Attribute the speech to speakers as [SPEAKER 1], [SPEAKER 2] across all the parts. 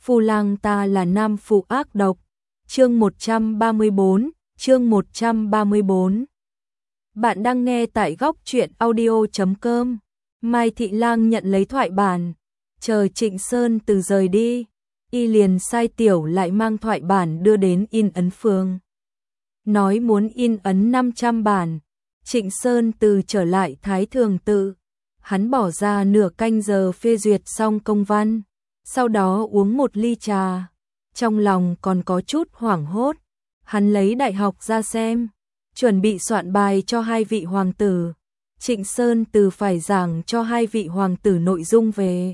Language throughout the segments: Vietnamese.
[SPEAKER 1] Phu lang ta là nam phụ ác độc. Chương 134, chương 134. Bạn đang nghe tại góc truyện audio.com. Mai Thị Lang nhận lấy thoại bản, chờ Trịnh Sơn Từ rời đi, y liền sai tiểu lại mang thoại bản đưa đến in ấn phường. Nói muốn in ấn 500 bản. Trịnh Sơn Từ trở lại Thái Thường Tự, hắn bỏ ra nửa canh giờ phê duyệt xong công văn, sau đó uống một ly trà, trong lòng còn có chút hoảng hốt. Hắn lấy đại học ra xem, chuẩn bị soạn bài cho hai vị hoàng tử. Trịnh Sơn Từ phải giảng cho hai vị hoàng tử nội dung về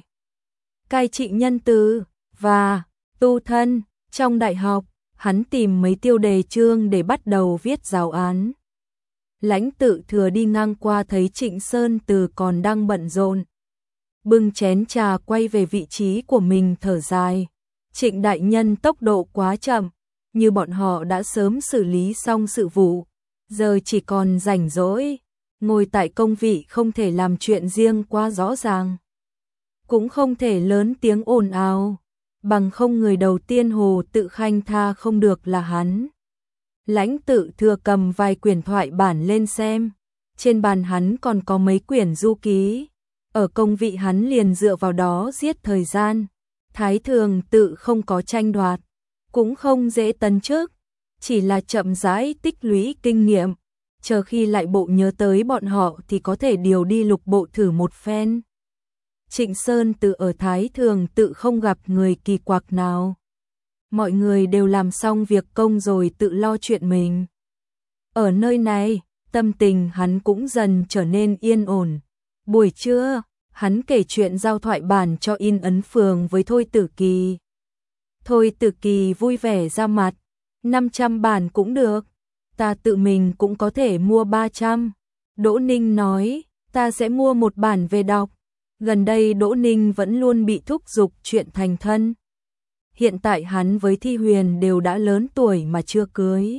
[SPEAKER 1] cai trị nhân từ và tu thân. Trong đại học, hắn tìm mấy tiêu đề chương để bắt đầu viết giáo án. Lãnh Tự Thừa đi ngang qua thấy Trịnh Sơn Từ còn đang bận rộn, bưng chén trà quay về vị trí của mình thở dài. Trịnh đại nhân tốc độ quá chậm, như bọn họ đã sớm xử lý xong sự vụ, giờ chỉ còn rảnh rỗi, ngồi tại công vị không thể làm chuyện riêng quá rõ ràng, cũng không thể lớn tiếng ồn ào, bằng không người đầu tiên Hồ Tự Khanh tha không được là hắn. Lãnh Tự Thừa cầm vài quyển thoại bản lên xem, trên bàn hắn còn có mấy quyển du ký, ở công vị hắn liền dựa vào đó giết thời gian. Thái Thường Tự không có tranh đoạt, cũng không dễ tấn chức, chỉ là chậm rãi tích lũy kinh nghiệm, chờ khi lại bộ nhớ tới bọn họ thì có thể điều đi lục bộ thử một phen. Trịnh Sơn Từ ở Thái Thường Tự không gặp người kỳ quặc nào. Mọi người đều làm xong việc công rồi tự lo chuyện mình. Ở nơi này, tâm tình hắn cũng dần trở nên yên ổn. Buổi trưa, hắn kể chuyện giao thoại bản cho in ấn phường với Thôi Tử Kỳ. Thôi Tử Kỳ vui vẻ ra mặt, 500 bản cũng được, ta tự mình cũng có thể mua 300. Đỗ Ninh nói, ta sẽ mua một bản về đọc. Gần đây Đỗ Ninh vẫn luôn bị thúc giục chuyện thành thân. Hiện tại hắn với Thi Huyền đều đã lớn tuổi mà chưa cưới.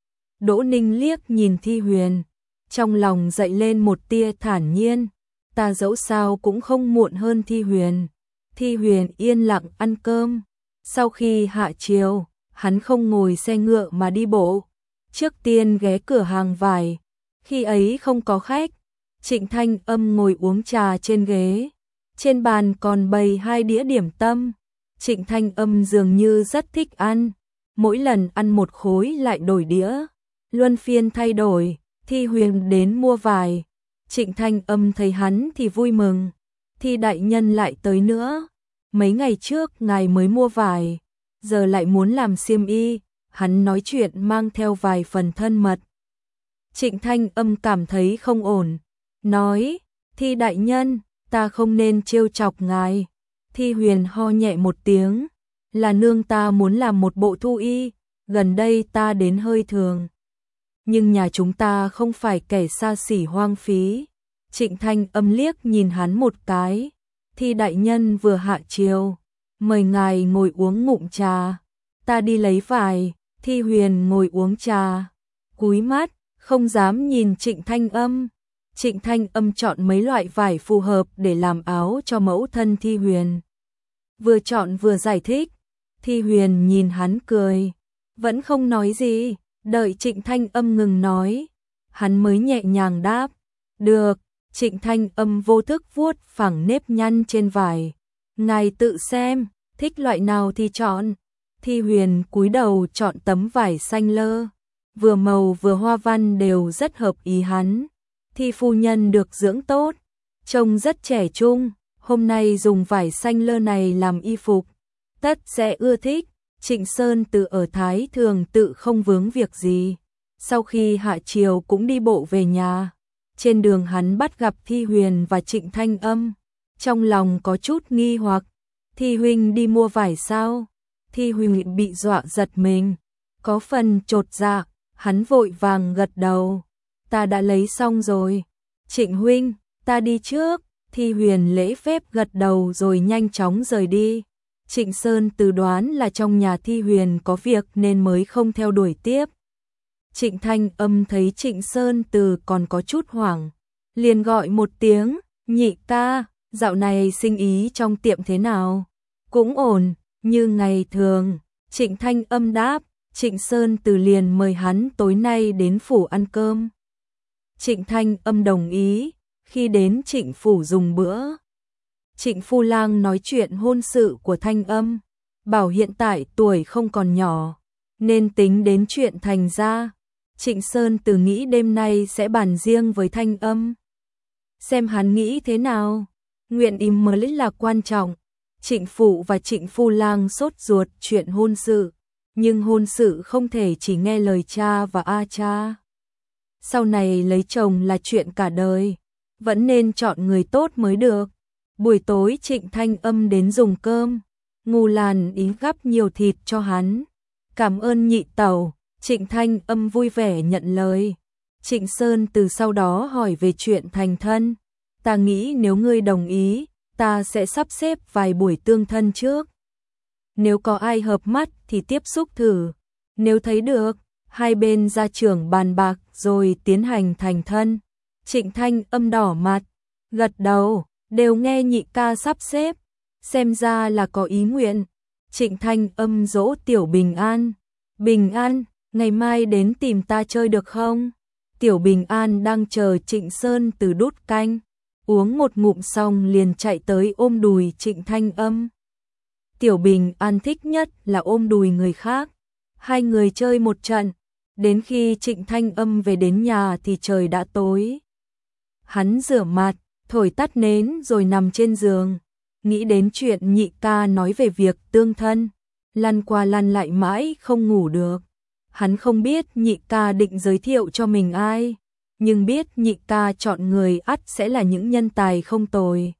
[SPEAKER 1] Đỗ Ninh liếc nhìn Thi Huyền, trong lòng dậy lên một tia thản nhiên. Ta dẫu sao cũng không muộn hơn Thi Huyền. Thi Huyền yên lặng ăn cơm. Sau khi hạ chiều, hắn không ngồi xe ngựa mà đi bộ. Trước tiên ghé cửa hàng vải. Khi ấy không có khách, Trịnh Thanh Âm ngồi uống trà trên ghế. Trên bàn còn bày 2 đĩa điểm tâm. Trịnh Thanh Âm dường như rất thích ăn. Mỗi lần ăn một khối lại đổi đĩa, luân phiên thay đổi. Thi Huyền đến mua vải. Trịnh Thanh Âm thấy hắn thì vui mừng. Thi đại nhân lại tới nữa. Mấy ngày trước ngài mới mua vải, giờ lại muốn làm xiêm y. Hắn nói chuyện mang theo vài phần thân mật. Trịnh Thanh Âm cảm thấy không ổn, nói, Thi đại nhân, ta không nên trêu chọc ngài. Thi Huyền ho nhẹ một tiếng, là nương ta muốn làm một bộ thu y, gần đây ta đến hơi thường. Nhưng nhà chúng ta không phải kẻ xa xỉ hoang phí. Trịnh Thanh Âm liếc nhìn hắn một cái. Thi đại nhân vừa hạ chiều, mời ngài ngồi uống ngụm trà. Ta đi lấy vải. Thi Huyền ngồi uống trà, cúi mắt, không dám nhìn Trịnh Thanh Âm. Trịnh Thanh Âm chọn mấy loại vải phù hợp để làm áo cho mẫu thân Thi Huyền. Vừa chọn vừa giải thích. Thi Huyền nhìn hắn cười, vẫn không nói gì. Đợi Trịnh Thanh Âm ngừng nói, hắn mới nhẹ nhàng đáp, được. Trịnh Thanh Âm vô thức vuốt phẳng nếp nhăn trên vải. Ngài tự xem, thích loại nào thì chọn. Thi Huyền cúi đầu chọn tấm vải xanh lơ, vừa màu vừa hoa văn đều rất hợp ý hắn. Thi phu nhân được dưỡng tốt, trông rất trẻ trung, hôm nay dùng vải xanh lơ này làm y phục, tất sẽ ưa thích. Trịnh Sơn Từ ở Thái Thường Tự không vướng việc gì, sau khi hạ chiều cũng đi bộ về nhà. Trên đường hắn bắt gặp Thi Huyền và Trịnh Thanh Âm, trong lòng có chút nghi hoặc, Thi huynh đi mua vải sao? Thi Huyền bị dọa giật mình, có phần chột dạ, hắn vội vàng gật đầu, ta đã lấy xong rồi. Trịnh huynh, ta đi trước. Thi Huyền lễ phép gật đầu rồi nhanh chóng rời đi. Trịnh Sơn Từ đoán là trong nhà Thi Huyền có việc nên mới không theo đuổi tiếp. Trịnh Thanh Âm thấy Trịnh Sơn Từ còn có chút hoảng, liền gọi một tiếng, nhị ca, dạo này sinh ý trong tiệm thế nào? Cũng ổn. Như ngày thường, Trịnh Thanh Âm đáp, Trịnh Sơn Từ liền mời hắn tối nay đến phủ ăn cơm. Trịnh Thanh Âm đồng ý, khi đến Trịnh phủ dùng bữa. Trịnh Phu Lang nói chuyện hôn sự của Thanh Âm, bảo hiện tại tuổi không còn nhỏ, nên tính đến chuyện thành ra. Trịnh Sơn Từ nghĩ đêm nay sẽ bàn riêng với Thanh Âm. Xem hắn nghĩ thế nào, nguyện im mới là quan trọng. Trịnh Phụ và Trịnh Phu Lang sốt ruột chuyện hôn sự, nhưng hôn sự không thể chỉ nghe lời cha và a cha. Sau này lấy chồng là chuyện cả đời, vẫn nên chọn người tốt mới được. Buổi tối Trịnh Thanh Âm đến dùng cơm, Ngô Lan Ý gắp nhiều thịt cho hắn. Cảm ơn nhị tẩu, Trịnh Thanh Âm vui vẻ nhận lời. Trịnh Sơn Từ sau đó hỏi về chuyện thành thân. Ta nghĩ nếu ngươi đồng ý, ta sẽ sắp xếp vài buổi tương thân trước. Nếu có ai hợp mắt thì tiếp xúc thử. Nếu thấy được, hai bên gia trưởng bàn bạc rồi tiến hành thành thân. Trịnh Thanh Âm đỏ mặt, gật đầu, đều nghe nhị ca sắp xếp. Xem ra là có ý nguyện. Trịnh Thanh Âm dỗ Tiểu Bình An. Bình An, ngày mai đến tìm ta chơi được không? Tiểu Bình An đang chờ Trịnh Sơn Từ đút canh. Uống một ngụm xong liền chạy tới ôm đùi Trịnh Thanh Âm. Tiểu Bình An thích nhất là ôm đùi người khác. Hai người chơi một trận, đến khi Trịnh Thanh Âm về đến nhà thì trời đã tối. Hắn rửa mặt, thổi tắt nến rồi nằm trên giường, nghĩ đến chuyện nhị ca nói về việc tương thân, lăn qua lăn lại mãi không ngủ được. Hắn không biết nhị ca định giới thiệu cho mình ai, nhưng biết nhị ca chọn người ắt sẽ là những nhân tài không tồi.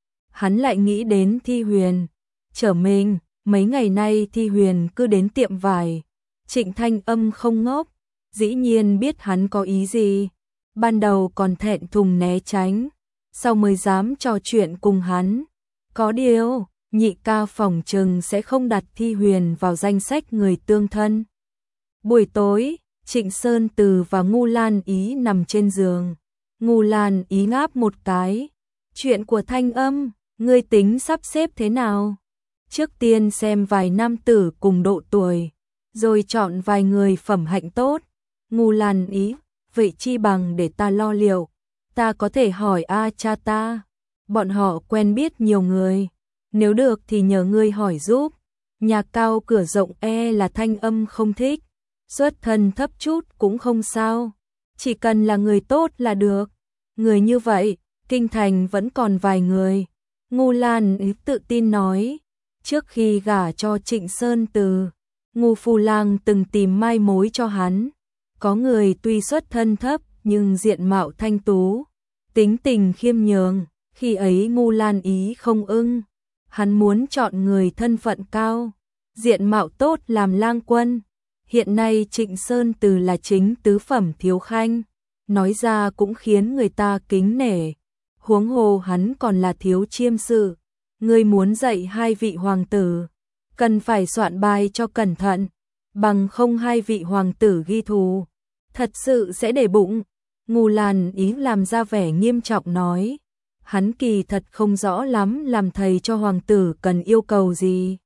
[SPEAKER 1] Hắn lại nghĩ đến Thi Huyền, Trở mình, mấy ngày nay Thi Huyền cứ đến tiệm vải. Trịnh Thanh Âm không ngốc, dĩ nhiên biết hắn có ý gì. Ban đầu còn thẹn thùng né tránh, sau mới dám trò chuyện cùng hắn. Có điều, nhị ca phỏng chừng sẽ không đặt Thi Huyền vào danh sách người tương thân. Buổi tối, Trịnh Sơn Từ và Ngô Lan Ý nằm trên giường. Ngô Lan Ý ngáp một cái. Chuyện của Thanh Âm, ngươi tính sắp xếp thế nào? Trước tiên xem vài nam tử cùng độ tuổi, rồi chọn vài người phẩm hạnh tốt. Ngô Lan Ý, vậy chi bằng để ta lo liệu. Ta có thể hỏi a cha ta. Bọn họ quen biết nhiều người. Nếu được thì nhờ ngươi hỏi giúp. Nhà cao cửa rộng là Thanh Âm không thích. Xuất thân thấp chút cũng không sao. Chỉ cần là người tốt là được. Người như vậy, kinh thành vẫn còn vài người. Ngô Lan Ý tự tin nói. Trước khi gả cho Trịnh Sơn Từ, Ngô Phu Lang từng tìm mai mối cho hắn. Có người tuy xuất thân thấp nhưng diện mạo thanh tú, tính tình khiêm nhường. Khi ấy Ngô Lan Ý không ưng. Hắn muốn chọn người thân phận cao, diện mạo tốt làm lang quân. Hiện nay Trịnh Sơn Từ là chính tứ phẩm thiếu khanh, nói ra cũng khiến người ta kính nể. Huống hồ hắn còn là thiếu chiêm sự. Ngươi muốn dạy hai vị hoàng tử, cần phải soạn bài cho cẩn thận, bằng không hai vị hoàng tử ghi thù, thật sự sẽ để bụng. Ngô Lan Ý làm ra vẻ nghiêm trọng nói, hắn kỳ thật không rõ lắm làm thầy cho hoàng tử cần yêu cầu gì.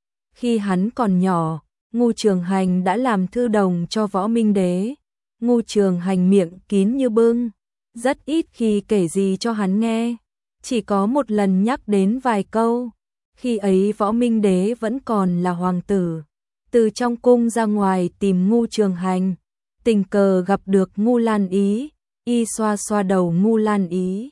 [SPEAKER 1] Khi hắn còn nhỏ, Ngô Trường Hành đã làm thư đồng cho Võ Minh Đế. Ngô Trường Hành miệng kín như bưng, rất ít khi kể gì cho hắn nghe. Chỉ có một lần nhắc đến vài câu. Khi ấy Võ Minh Đế vẫn còn là hoàng tử. Từ trong cung ra ngoài tìm Ngô Trường Hành, tình cờ gặp được Ngô Lan Ý. Y xoa xoa đầu Ngô Lan Ý,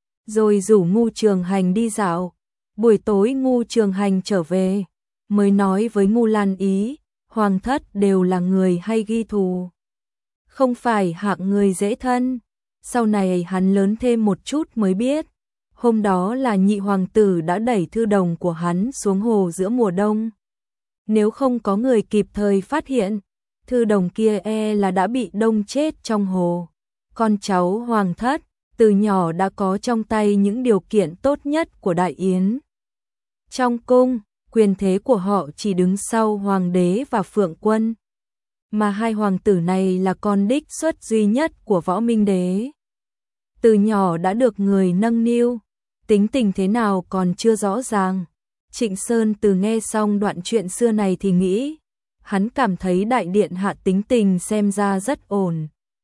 [SPEAKER 1] rồi rủ Ngô Trường Hành đi dạo. Buổi tối Ngô Trường Hành trở về, mới nói với Ngô Lan Ý, hoàng thất đều là người hay ghi thù, không phải hạng người dễ thân. Sau này hắn lớn thêm một chút mới biết, hôm đó là nhị hoàng tử đã đẩy thư đồng của hắn xuống hồ giữa mùa đông. Nếu không có người kịp thời phát hiện, thư đồng kia là đã bị đông chết trong hồ. Con cháu hoàng thất, từ nhỏ đã có trong tay những điều kiện tốt nhất của Đại Yến. Trong cung, quyền thế của họ chỉ đứng sau hoàng đế và Phượng Quân. Mà hai hoàng tử này là con đích xuất duy nhất của Võ Minh Đế. Từ nhỏ đã được người nâng niu, tính tình thế nào còn chưa rõ ràng. Trịnh Sơn Từ nghe xong đoạn chuyện xưa này thì nghĩ, hắn cảm thấy đại điện hạ tính tình xem ra rất ổn.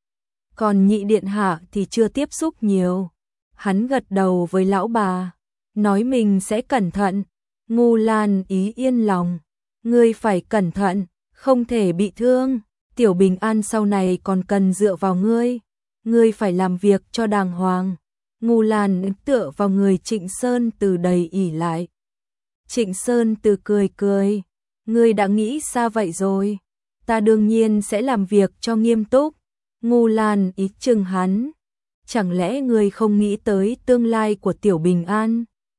[SPEAKER 1] Còn nhị điện hạ thì chưa tiếp xúc nhiều. Hắn gật đầu với lão bà, nói mình sẽ cẩn thận. Ngu Lan Ý yên lòng, ngươi phải cẩn thận, không thể bị thương. Tiểu Bình An sau này còn cần dựa vào ngươi phải làm việc cho đàng hoàng. Ngu Lan tựa vào người Trịnh Sơn Từ đầy ỉ lại. Trịnh Sơn Từ cười cười, ngươi đã nghĩ xa vậy rồi, ta đương nhiên sẽ làm việc cho nghiêm túc. Ngu Lan Ý chừng hắn, chẳng lẽ ngươi không nghĩ tới tương lai của Tiểu Bình An?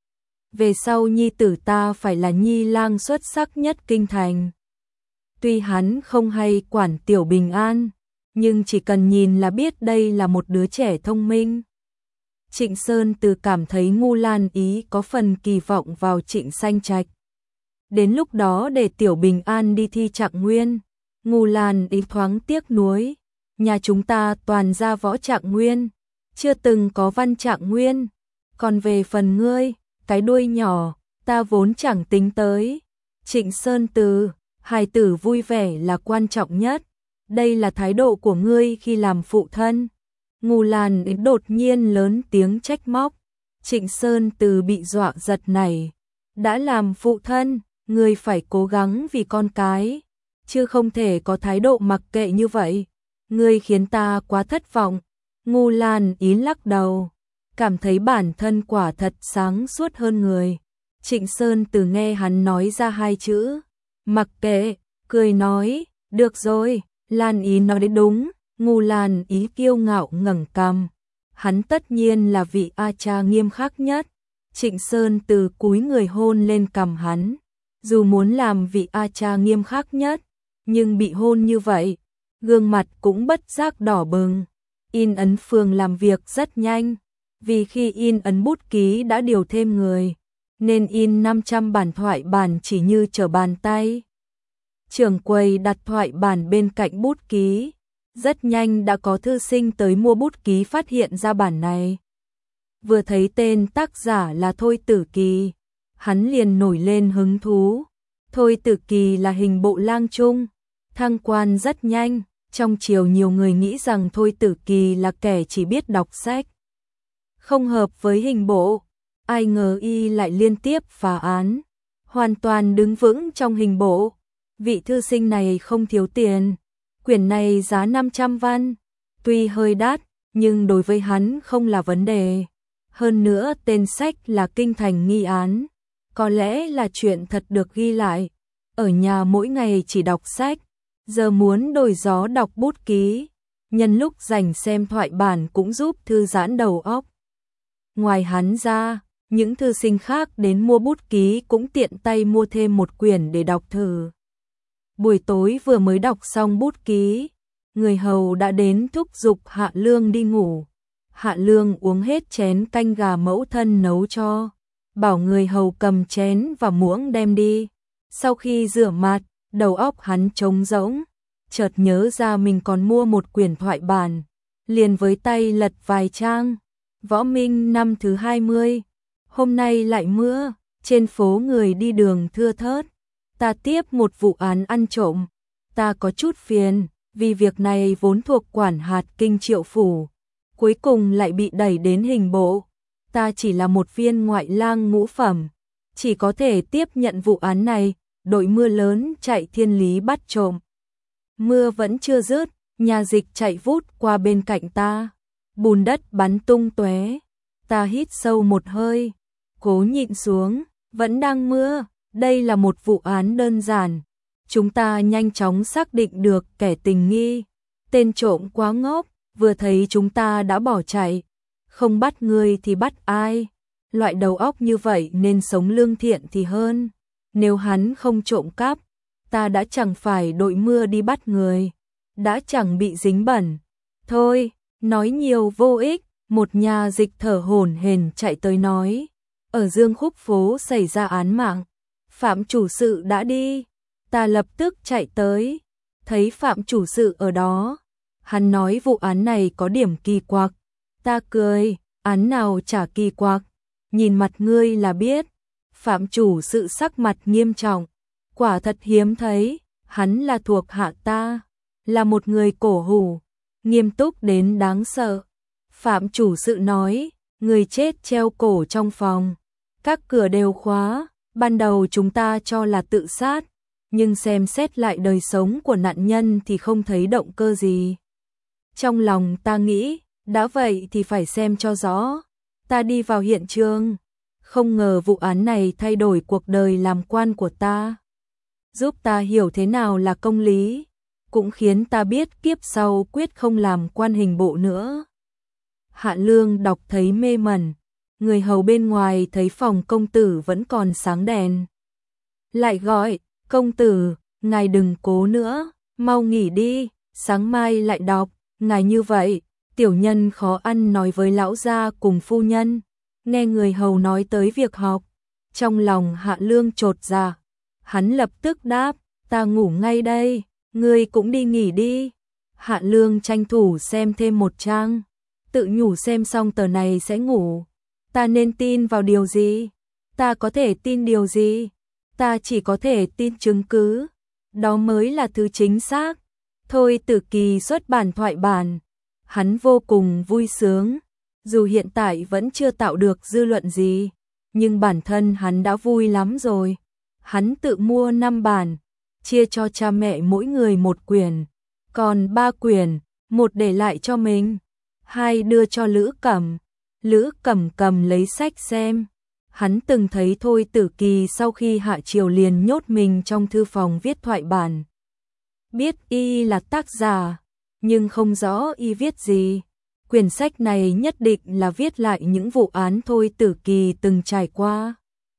[SPEAKER 1] Về sau nhi tử ta phải là nhi lang xuất sắc nhất kinh thành. Tuy hắn không hay quản Tiểu Bình An, nhưng chỉ cần nhìn là biết đây là một đứa trẻ thông minh. Trịnh Sơn Từ cảm thấy Ngu Lan Ý có phần kỳ vọng vào Trịnh Sanh Trạch. Đến lúc đó để Tiểu Bình An đi thi Trạng Nguyên. Ngu Lan Ý thoáng tiếc nuối, nhà chúng ta toàn ra võ Trạng Nguyên, chưa từng có văn Trạng Nguyên. Còn về phần ngươi, cái đuôi nhỏ, ta vốn chẳng tính tới. Trịnh Sơn Từ, hài tử vui vẻ là quan trọng nhất. Đây là thái độ của ngươi khi làm phụ thân. Ngu Lan Ý đột nhiên lớn tiếng trách móc. Trịnh Sơn Từ bị dọa giật nảy. Đã làm phụ thân, ngươi phải cố gắng vì con cái, chứ không thể có thái độ mặc kệ như vậy. Ngươi khiến ta quá thất vọng. Ngu Lan Ý lắc đầu, cảm thấy bản thân quả thật sáng suốt hơn người. Trịnh Sơn Từ nghe hắn nói ra hai chữ mặc kệ, cười nói, được rồi, Lan Ý nói đến đúng. Ngu Lan Ý kiêu ngạo ngẩng cằm, hắn tất nhiên là vị A cha nghiêm khắc nhất. Trịnh Sơn Từ cúi người hôn lên cằm hắn, dù muốn làm vị A cha nghiêm khắc nhất, nhưng bị hôn như vậy, gương mặt cũng bất giác đỏ bừng. In ấn phường làm việc rất nhanh, vì khi in ấn bút ký đã điều thêm người, nên in 500 bản thoại bản chỉ như trở bàn tay. Trưởng quầy đặt thoại bản bên cạnh bút ký, rất nhanh đã có thư sinh tới mua bút ký phát hiện ra bản này. Vừa thấy tên tác giả là Thôi Tử Kỳ, hắn liền nổi lên hứng thú. Thôi Tử Kỳ là hình bộ lang trung, thăng quan rất nhanh. Trong triều nhiều người nghĩ rằng Thôi Tử Kỳ là kẻ chỉ biết đọc sách, không hợp với hình bộ. Ai ngờ y lại liên tiếp phá án, hoàn toàn đứng vững trong hình bộ. Vị thư sinh này không thiếu tiền, quyển này giá 500 văn, tuy hơi đắt, nhưng đối với hắn không là vấn đề. Hơn nữa tên sách là Kinh Thành Nghi Án, có lẽ là chuyện thật được ghi lại. Ở nhà mỗi ngày chỉ đọc sách, giờ muốn đổi gió đọc bút ký, nhân lúc rảnh xem thoại bản cũng giúp thư giãn đầu óc. Ngoài hắn ra, những thư sinh khác đến mua bút ký cũng tiện tay mua thêm một quyển để đọc thử. Buổi tối vừa mới đọc xong bút ký, người hầu đã đến thúc giục Hạ Lương đi ngủ. Hạ Lương uống hết chén canh gà mẫu thân nấu cho, bảo người hầu cầm chén và muỗng đem đi. Sau khi rửa mặt, đầu óc hắn trống rỗng, chợt nhớ ra mình còn mua một quyển thoại bản, liền với tay lật vài trang. Võ Minh năm thứ 20, hôm nay lại mưa, trên phố người đi đường thưa thớt. Ta tiếp một vụ án ăn trộm, ta có chút phiền, vì việc này vốn thuộc quản hạt kinh Triệu phủ, cuối cùng lại bị đẩy đến hình bộ. Ta chỉ là một viên ngoại lang ngũ phẩm, chỉ có thể tiếp nhận vụ án này. Đội mưa lớn chạy thiên lý bắt trộm. Mưa vẫn chưa dứt, nhà dịch chạy vút qua bên cạnh ta, bùn đất bắn tung tóe. Ta hít sâu một hơi, cố nhịn xuống, vẫn đang mưa. Đây là một vụ án đơn giản, chúng ta nhanh chóng xác định được kẻ tình nghi. Tên trộm quá ngốc, vừa thấy chúng ta đã bỏ chạy, không bắt ngươi thì bắt ai? Loại đầu óc như vậy nên sống lương thiện thì hơn. Nếu hắn không trộm cắp, ta đã chẳng phải đội mưa đi bắt người, đã chẳng bị dính bẩn. Thôi, nói nhiều vô ích. Một nhà dịch thở hổn hển chạy tới nói, ở Dương Khúc phố xảy ra án mạng, Phạm chủ sự đã đi. Ta lập tức chạy tới, thấy Phạm chủ sự ở đó. Hắn nói vụ án này có điểm kỳ quặc. Ta cười, án nào chả kỳ quặc, nhìn mặt ngươi là biết. Phạm chủ sự sắc mặt nghiêm trọng, quả thật hiếm thấy, hắn là thuộc hạ ta, là một người cổ hủ, nghiêm túc đến đáng sợ. Phạm chủ sự nói, người chết treo cổ trong phòng, các cửa đều khóa, ban đầu chúng ta cho là tự sát, nhưng xem xét lại đời sống của nạn nhân thì không thấy động cơ gì. Trong lòng ta nghĩ, đã vậy thì phải xem cho rõ. Ta đi vào hiện trường, không ngờ vụ án này thay đổi cuộc đời làm quan của ta, giúp ta hiểu thế nào là công lý, cũng khiến ta biết kiếp sau quyết không làm quan hình bộ nữa. Hạ Lương đọc thấy mê mẩn, người hầu bên ngoài thấy phòng công tử vẫn còn sáng đèn. Lại gọi, công tử, ngài đừng cố nữa, mau nghỉ đi, sáng mai lại đọc, ngài như vậy, tiểu nhân khó ăn nói với lão gia cùng phu nhân. Nghe người hầu nói tới việc học, trong lòng Hạ Lương chột dạ, hắn lập tức đáp, ta ngủ ngay đây, ngươi cũng đi nghỉ đi. Hạ Lương tranh thủ xem thêm một trang, tự nhủ xem xong tờ này sẽ ngủ. Ta nên tin vào điều gì? Ta có thể tin điều gì? Ta chỉ có thể tin chứng cứ, đó mới là thứ chính xác. Thôi Tử Kỳ xuất bản thoại bản, hắn vô cùng vui sướng, dù hiện tại vẫn chưa tạo được dư luận gì, nhưng bản thân hắn đã vui lắm rồi. Hắn tự mua 5 bản, chia cho cha mẹ mỗi người 1 quyển, còn 3 quyển, 1 để lại cho mình, 2 đưa cho Lữ Cẩm. Lữ Cẩm cầm lấy sách xem. Hắn từng thấy Thôi Tử Kỳ sau khi hạ triều liền nhốt mình trong thư phòng viết thoại bản. Biết y là tác giả, nhưng không rõ y viết gì. Quyển sách này nhất định là viết lại những vụ án Thôi Tử Kỳ từng trải qua.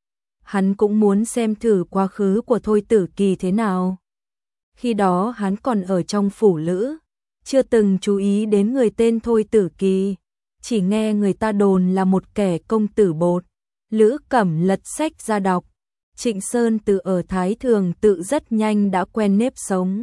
[SPEAKER 1] Hắn cũng muốn xem thử quá khứ của Thôi Tử Kỳ thế nào. Khi đó hắn còn ở trong phủ Lữ, chưa từng chú ý đến người tên Thôi Tử Kỳ, chỉ nghe người ta đồn là một kẻ công tử bột. Lữ Cẩm lật sách ra đọc. Trịnh Sơn từ ở Thái Thường tự rất nhanh đã quen nếp sống.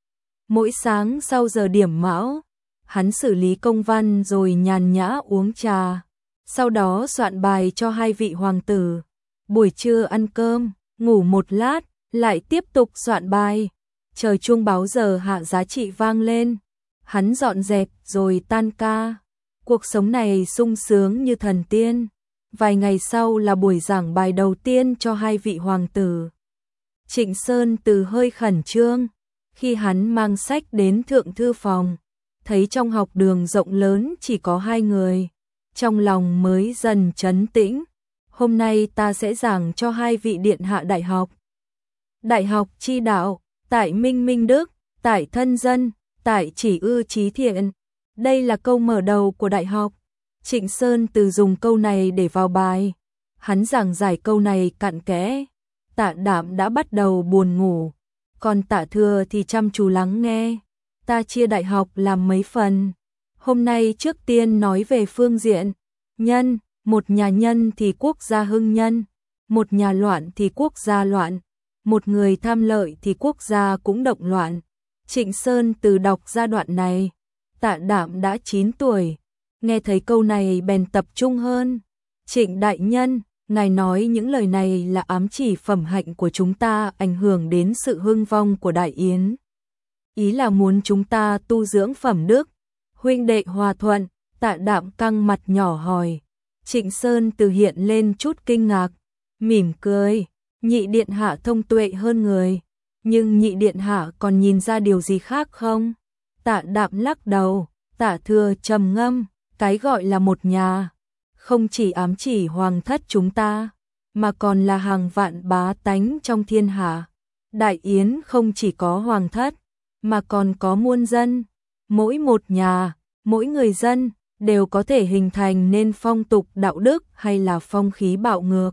[SPEAKER 1] Mỗi sáng sau giờ điểm mão, hắn xử lý công văn rồi nhàn nhã uống trà, sau đó soạn bài cho 2 vị hoàng tử. Buổi trưa ăn cơm, ngủ một lát, lại tiếp tục soạn bài. Trời chuông báo giờ hạ giá trị vang lên, hắn dọn dẹp rồi tan ca. Cuộc sống này sung sướng như thần tiên. Vài ngày sau là buổi giảng bài đầu tiên cho 2 vị hoàng tử. Trịnh Sơn từ hơi khẩn trương, khi hắn mang sách đến thượng thư phòng, thấy trong học đường rộng lớn chỉ có 2 người, trong lòng mới dần trấn tĩnh. Hôm nay ta sẽ giảng cho 2 vị điện hạ đại học. Đại học chi đạo, tại Minh Minh Đức, tại Thân Dân, tại Chỉ Ư Chí Thiện. Đây là câu mở đầu của đại học. Trịnh Sơn từ dùng câu này để vào bài. Hắn giảng giải câu này cặn kẽ. Tạ Đạm đã bắt đầu buồn ngủ, còn Tạ Thừa thì chăm chú lắng nghe. Ta chia đại học làm mấy phần. Hôm nay trước tiên nói về phương diện nhân, một nhà nhân thì quốc gia hưng nhân, một nhà loạn thì quốc gia loạn, một người tham lợi thì quốc gia cũng động loạn. Trịnh Sơn từ đọc giai đoạn này, Tạ Đạm đã 9 tuổi, nghe thấy câu này bèn tập trung hơn. Trịnh đại nhân, ngài nói những lời này là ám chỉ phẩm hạnh của chúng ta ảnh hưởng đến sự hưng vong của Đại Yến. Ý là muốn chúng ta tu dưỡng phẩm đức, huynh đệ hòa thuận. Tạ Đạm căng mặt nhỏ hỏi. Trịnh Sơn từ hiện lên chút kinh ngạc, mỉm cười, nhị điện hạ thông tuệ hơn người, nhưng nhị điện hạ còn nhìn ra điều gì khác không? Tạ Đạm lắc đầu. Tạ Thừa trầm ngâm, cái gọi là một nhà, không chỉ ám chỉ hoàng thất chúng ta, mà còn là hàng vạn bá tánh trong thiên hạ. Đại Yến không chỉ có hoàng thất, mà còn có muôn dân. Mỗi một nhà, mỗi người dân đều có thể hình thành nên phong tục đạo đức hay là phong khí bạo ngược,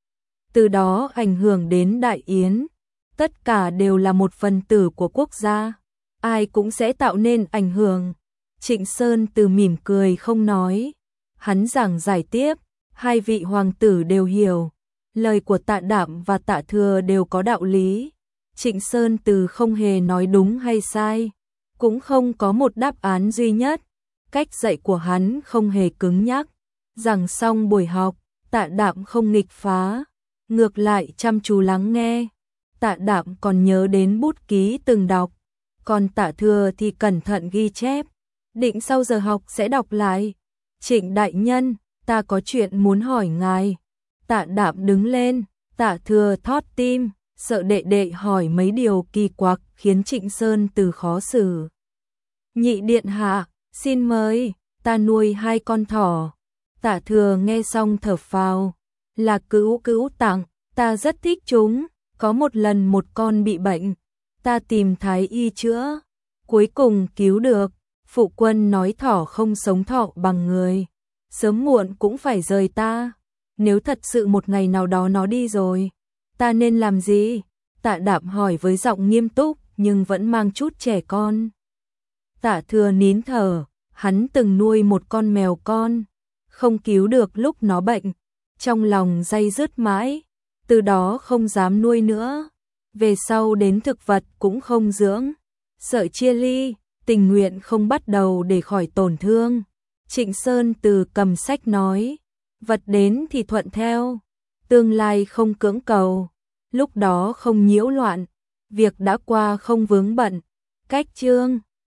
[SPEAKER 1] từ đó ảnh hưởng đến Đại Yến. Tất cả đều là một phần tử của quốc gia, ai cũng sẽ tạo nên ảnh hưởng. Trịnh Sơn từ mỉm cười không nói. Hắn giảng giải tiếp, 2 vị hoàng tử đều hiểu, lời của Tạ Đạm và Tạ Thừa đều có đạo lý. Trịnh Sơn từ không hề nói đúng hay sai, cũng không có một đáp án duy nhất. Cách dạy của hắn không hề cứng nhắc. Giảng xong buổi học, Tạ Đạm không nghịch phá, ngược lại chăm chú lắng nghe. Tạ Đạm còn nhớ đến bút ký từng đọc, còn Tạ Thừa thì cẩn thận ghi chép, định sau giờ học sẽ đọc lại. Trịnh đại nhân, ta có chuyện muốn hỏi ngài. Tạ Đạm đứng lên, Tạ Thừa thót tim, sợ đệ đệ hỏi mấy điều kỳ quặc khiến Trịnh Sơn Từ khó xử. Nhị điện hạ, xin mời, ta nuôi 2 con thỏ. Tạ Thừa nghe xong thở phào, là Cữu Cữu tặng, ta rất thích chúng. Có một lần một con bị bệnh, ta tìm thái y chữa, cuối cùng cứu được. Phụ quân nói thỏ không sống thọ bằng người, sớm muộn cũng phải rời ta. Nếu thật sự một ngày nào đó nó đi rồi, ta nên làm gì? Tạ Đạm hỏi với giọng nghiêm túc nhưng vẫn mang chút trẻ con. Tạ Thừa nín thở, hắn từng nuôi một con mèo con, không cứu được lúc nó bệnh, trong lòng day dứt mãi, từ đó không dám nuôi nữa. Về sau đến thực vật cũng không dưỡng, sợ chia ly, tình nguyện không bắt đầu để khỏi tổn thương. Trịnh Sơn Từ cầm sách nói, vật đến thì thuận theo, tương lai không cưỡng cầu, lúc đó không nhiễu loạn, việc đã qua không vướng bận. Cách chương